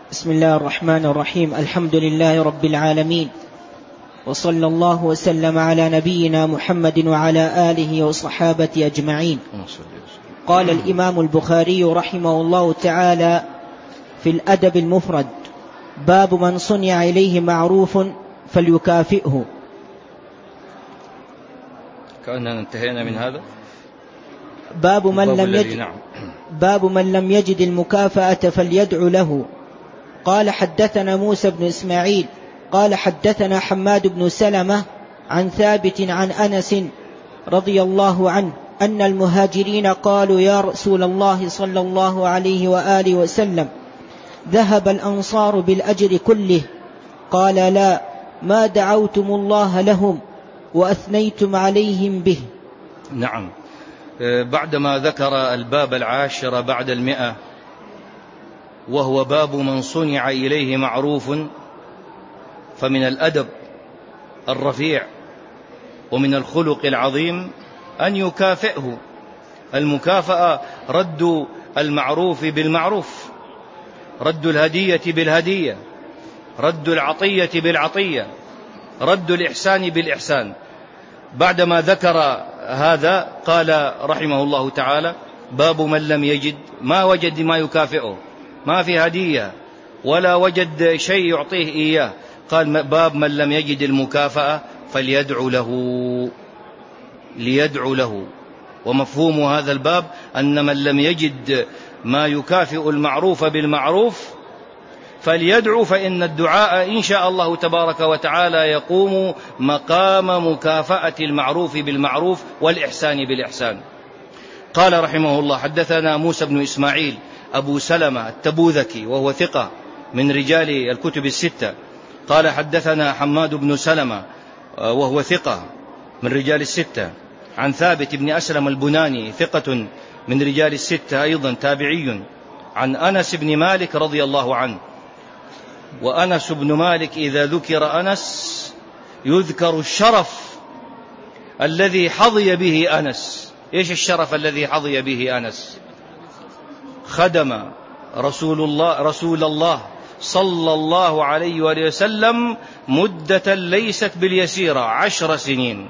بسم الله الرحمن الرحيم. الحمد لله رب العالمين، وصلى الله وسلم على نبينا محمد وعلى آله وصحابته أجمعين. قال الإمام البخاري رحمه الله تعالى في الأدب المفرد: باب من صنع إليه معروف فليكافئه. كأننا انتهينا من هذا. باب من لم يجد المكافأة فليدعو له. قال: حدثنا موسى بن إسماعيل قال حدثنا حماد بن سلمة عن ثابت عن أنس رضي الله عنه أن المهاجرين قالوا: يا رسول الله صلى الله عليه وآله وسلم، ذهب الأنصار بالأجر كله. قال: لا، ما دعوتم الله لهم وأثنيتم عليهم به. نعم. بعدما ذكر الباب 10 بعد 100، وهو باب من صنع إليه معروف، فمن الأدب الرفيع ومن الخلق العظيم أن يكافئه. المكافأة رد المعروف بالمعروف، رد الهدية بالهدية، رد العطية بالعطية، رد الإحسان بالإحسان. بعدما ذكر هذا قال رحمه الله تعالى: باب من لم يجد، ما وجد ما يكافئه، ما في هدية ولا وجد شيء يعطيه إياه. قال: باب من لم يجد المكافأة فليدعو له، ليدعو له. ومفهوم هذا الباب أن من لم يجد ما يكافئ المعروف بالمعروف فليدعو، فإن الدعاء إن شاء الله تبارك وتعالى يقوم مقام مكافأة المعروف بالمعروف والإحسان بالإحسان. قال رحمه الله: حدثنا موسى بن إسماعيل أبو سلمة التبوذكي وهو ثقة من رجال الكتب الستة. قال: حدثنا حماد بن سلمة وهو ثقة من رجال الستة، عن ثابت بن أسلم البناني ثقة من رجال الستة أيضا تابعي، عن أنس بن مالك رضي الله عنه. وأنس بن مالك إذا ذكر أنس يذكر الشرف الذي حظي به أنس. إيش الشرف الذي حظي به أنس؟ خدم رسول الله صلى الله عليه وآله وسلم مدة ليست باليسيرة، 10 سنين.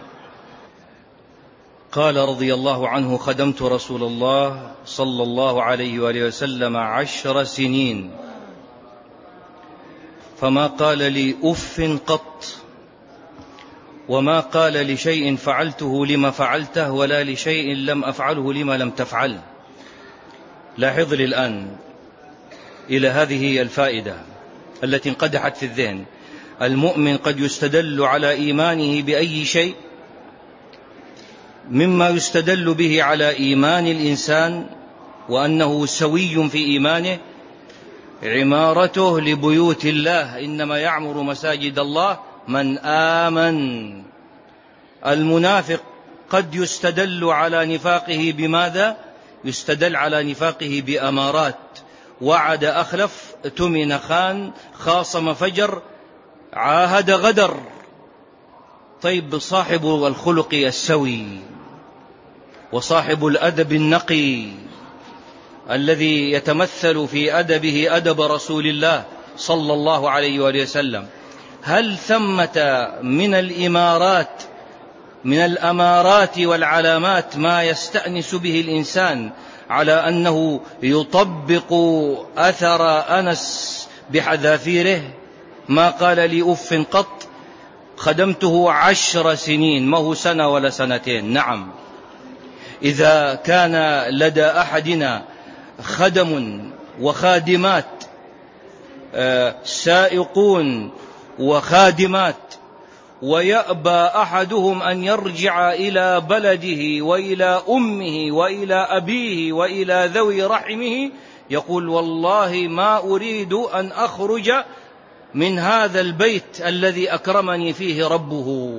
قال رضي الله عنه: خدمت رسول الله صلى الله عليه وآله وسلم 10 سنين، فما قال لي أف قط، وما قال لشيء فعلته لما فعلته، ولا لشيء لم أفعله لما لم تفعل. لاحظ لي الآن إلى هذه الفائدة التي انقدحت في الذهن. المؤمن قد يستدل على إيمانه بأي شيء، مما يستدل به على إيمان الإنسان وأنه سوي في إيمانه عمارته لبيوت الله، إنما يعمر مساجد الله من آمن. المنافق قد يستدل على نفاقه بماذا؟ يستدل على نفاقه بأمارات: وعد أخلف، اؤتمن خان، خاصم فجر، عاهد غدر. طيب، صاحب الخلق السوي وصاحب الأدب النقي الذي يتمثل في أدبه أدب رسول الله صلى الله عليه وآله وسلم، هل ثمة من الأمارات والعلامات ما يستأنس به الإنسان على أنه يطبق أثر أنس بحذافيره؟ ما قال لي أف قط، خدمته 10 سنين، ما هو سنة ولا سنتين. نعم، إذا كان لدى أحدنا خدم وخادمات، سائقون وخادمات، ويأبى أحدهم أن يرجع إلى بلده وإلى أمه وإلى أبيه وإلى ذوي رحمه، يقول: والله ما أريد أن أخرج من هذا البيت الذي أكرمني فيه ربه.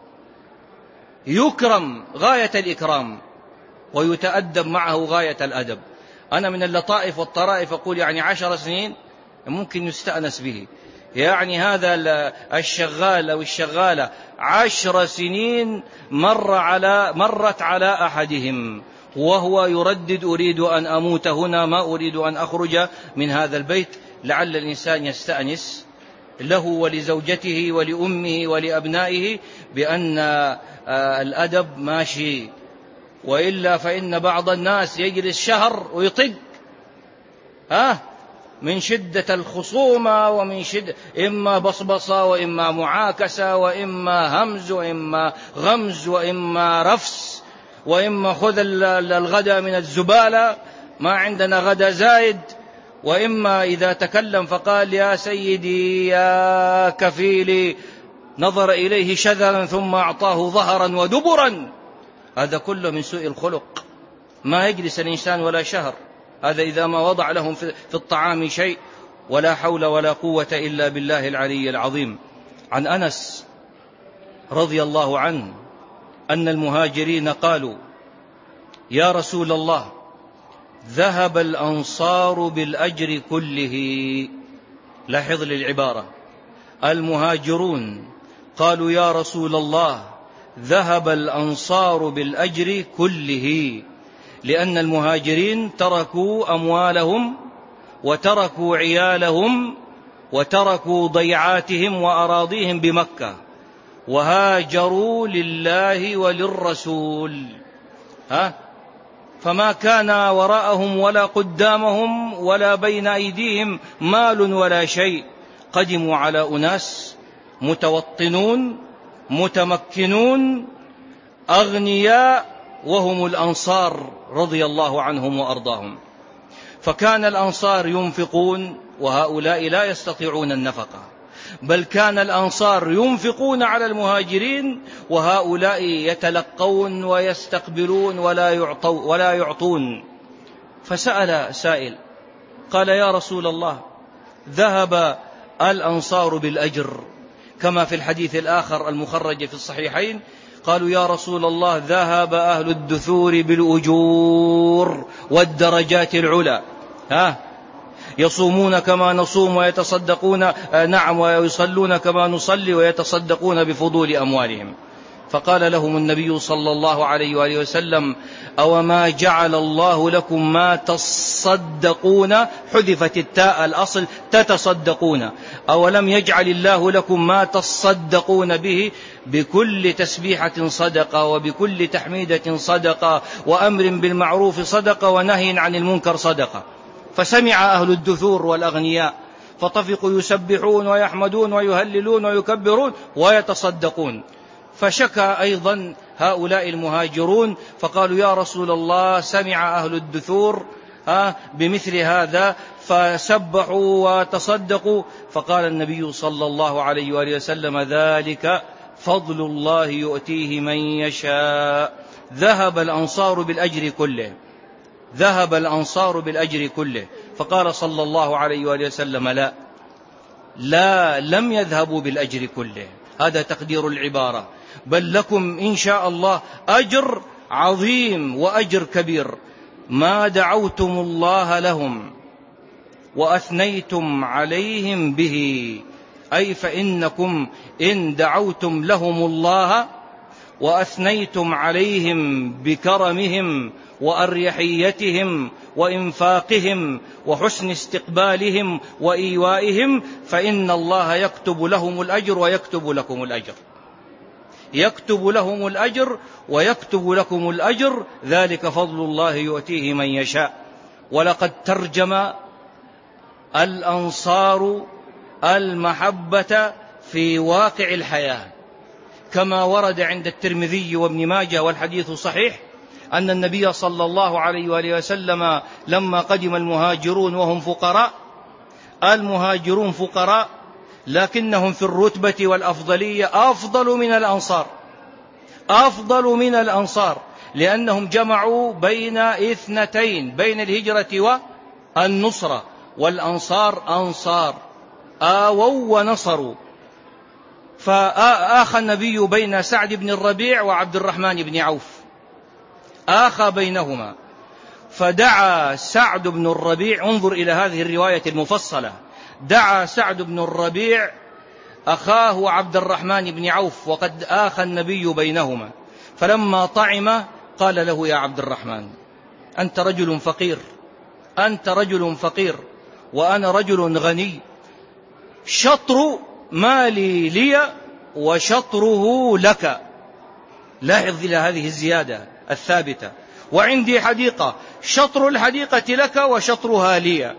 يكرم غاية الإكرام ويتأدب معه غاية الأدب. أنا من اللطائف والطرائف أقول 10 سنين ممكن يستأنس به. هذا الشغال أو الشغالة 10 سنين مرت على أحدهم وهو يردد: أريد أن أموت هنا، ما أريد أن أخرج من هذا البيت. لعل الإنسان يستأنس له ولزوجته ولأمه ولأبنائه بأن الأدب ماشي، وإلا فإن بعض الناس يجلس شهر ويطق من شدة الخصومة ومن شدة إما بصبصة وإما معاكسة وإما همز وإما غمز وإما رفس وإما خذ الغدا من الزبالة ما عندنا غدا زايد، وإما إذا تكلم فقال يا سيدي يا كفيلي نظر إليه شذرا ثم أعطاه ظهرا ودبرا. هذا كله من سوء الخلق. ما يجلس الإنسان ولا شهر، هذا إذا ما وضع لهم في الطعام شيء. ولا حول ولا قوة إلا بالله العلي العظيم. عن أنس رضي الله عنه أن المهاجرين قالوا يا رسول الله ذهب الأنصار بالأجر كله. لاحظ للعبارة، المهاجرون قالوا يا رسول الله ذهب الأنصار بالأجر كله، لأن المهاجرين تركوا أموالهم وتركوا عيالهم وتركوا ضيعاتهم وأراضيهم بمكة وهاجروا لله وللرسول، فما كان وراءهم ولا قدامهم ولا بين أيديهم مال ولا شيء. قدموا على أناس متوطنون متمكنون أغنياء وهم الأنصار رضي الله عنهم وأرضاهم. فكان الأنصار ينفقون وهؤلاء لا يستطيعون النفقة، بل كان الأنصار ينفقون على المهاجرين وهؤلاء يتلقون ويستقبلون ولا يعطون. فسأل سائل قال يا رسول الله ذهب الأنصار بالأجر كما في الحديث الآخر المخرج في الصحيحين، قالوا يا رسول الله ذهب أهل الدثور بالأجور والدرجات العلى، يصومون كما نصوم ويتصدقون ويصلون كما نصلي ويتصدقون بفضول أموالهم. فقال لهم النبي صلى الله عليه وآله وسلم أو ما جعل الله لكم ما تصدقون، حذفت التاء الأصل تتصدقون، أولم يجعل الله لكم ما تصدقون به، بكل تسبيحة صدقة وبكل تحميدة صدقة وأمر بالمعروف صدقة ونهي عن المنكر صدقة. فسمع أهل الدثور والأغنياء فطفقوا يسبحون ويحمدون ويهللون ويكبرون ويتصدقون. فشكى أيضا هؤلاء المهاجرون فقالوا يا رسول الله سمع أهل الدثور بمثل هذا فسبحوا وتصدقوا. فقال النبي صلى الله عليه وآله وسلم ذلك فضل الله يؤتيه من يشاء. ذهب الأنصار بالأجر كله، ذهب الأنصار بالأجر كله. فقال صلى الله عليه وآله وسلم لا لم يذهبوا بالأجر كله، هذا تقدير العبارة، بل لكم إن شاء الله أجر عظيم وأجر كبير ما دعوتم الله لهم وأثنيتم عليهم به. أي فإنكم إن دعوتم لهم الله وأثنيتم عليهم بكرمهم وأريحيتهم وإنفاقهم وحسن استقبالهم وإيوائهم، فإن الله يكتب لهم الأجر ويكتب لكم الأجر، يكتب لهم الأجر ويكتب لكم الأجر، ذلك فضل الله يؤتيه من يشاء. ولقد ترجم الأنصار المحبة في واقع الحياة، كما ورد عند الترمذي وابن ماجه والحديث صحيح أن النبي صلى الله عليه وآله وسلم لما قدم المهاجرون وهم فقراء، المهاجرون فقراء لكنهم في الرتبة والأفضلية أفضل من الأنصار، أفضل من الأنصار، لأنهم جمعوا بين اثنتين، بين الهجرة والنصرة، والأنصار أنصار آووا ونصروا. فآخى النبي بين سعد بن الربيع وعبد الرحمن بن عوف، آخى بينهما، فدعا سعد بن الربيع، انظر إلى هذه الرواية المفصلة، دعا سعد بن الربيع أخاه عبد الرحمن بن عوف وقد آخى النبي بينهما، فلما طعم قال له يا عبد الرحمن أنت رجل فقير، أنت رجل فقير، وأنا رجل غني، شطر مالي لي وشطره لك. لاحظ إلى هذه الزيادة الثابتة. وعندي حديقة، شطر الحديقة لك وشطرها لي.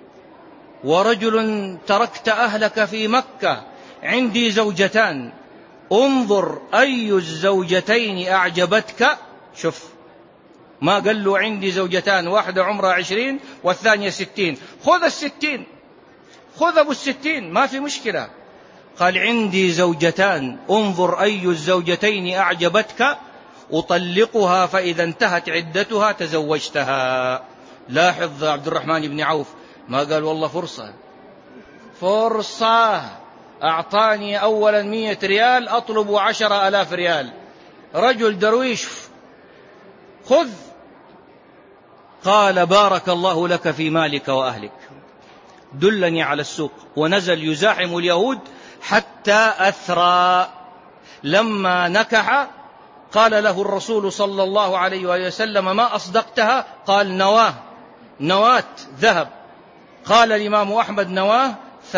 ورجل تركت أهلك في مكة، عندي زوجتان، انظر أي الزوجتين أعجبتك. شوف، ما قال له عندي زوجتان، واحدة عمرها 20 والثانية 60، خذ 60، خذ أبو 60، ما في مشكلة. قال عندي زوجتان، انظر أي الزوجتين أعجبتك أطلقها، فإذا انتهت عدتها تزوجتها. لاحظ عبد الرحمن بن عوف ما قال والله فرصة أعطاني أولا 100 ريال أطلب 10,000 ريال. رجل درويش، خذ. قال بارك الله لك في مالك وأهلك، دلني على السوق. ونزل يزاحم اليهود حتى أثرى. لما نكح قال له الرسول صلى الله عليه وسلم ما أصدقتها؟ قال نواة ذهب. قال الإمام أحمد نواة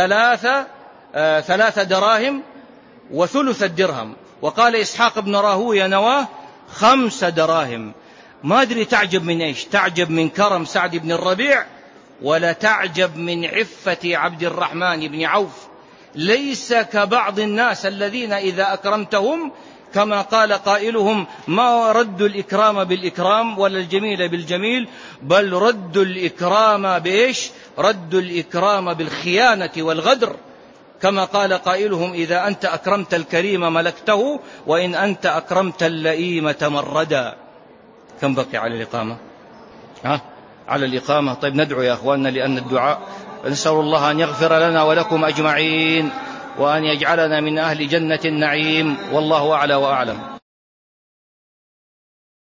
3 دراهم وثلث الدرهم. وقال إسحاق بن راهويه نواة 5 دراهم. ما أدري تعجب من إيش؟ تعجب من كرم سعد بن الربيع، ولا تعجب من عفة عبد الرحمن بن عوف. ليس كبعض الناس الذين إذا أكرمتهم كما قال قائلهم ما رد الإكرام بالإكرام ولا الجميل بالجميل، بل رد الإكرام بإيش؟ رد الإكرام بالخيانة والغدر. كما قال قائلهم إذا أنت أكرمت الكريم ملكته، وإن أنت أكرمت اللئيم تمردا. كم بقي على الإقامة؟ على الإقامة. طيب ندعو يا أخواننا، لأن الدعاء نسأل الله أن يغفر لنا ولكم أجمعين، وأن يجعلنا من أهل جنة النعيم. والله أعلى وأعلم.